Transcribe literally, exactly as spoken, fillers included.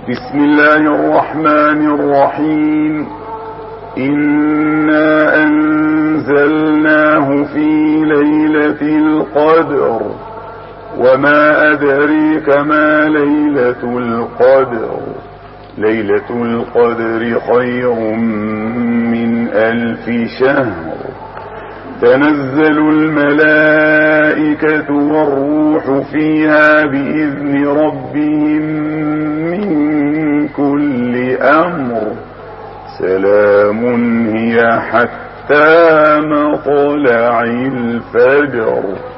بسم الله الرحمن الرحيم. إنا أنزلناه في ليلة القدر وما أدريك ما ليلة القدر ليلة القدر خير من ألف شهر تنزل الملائكة والروح فيها بإذن ربهم من كل أمر سلام هي حتى مطلع الفجر.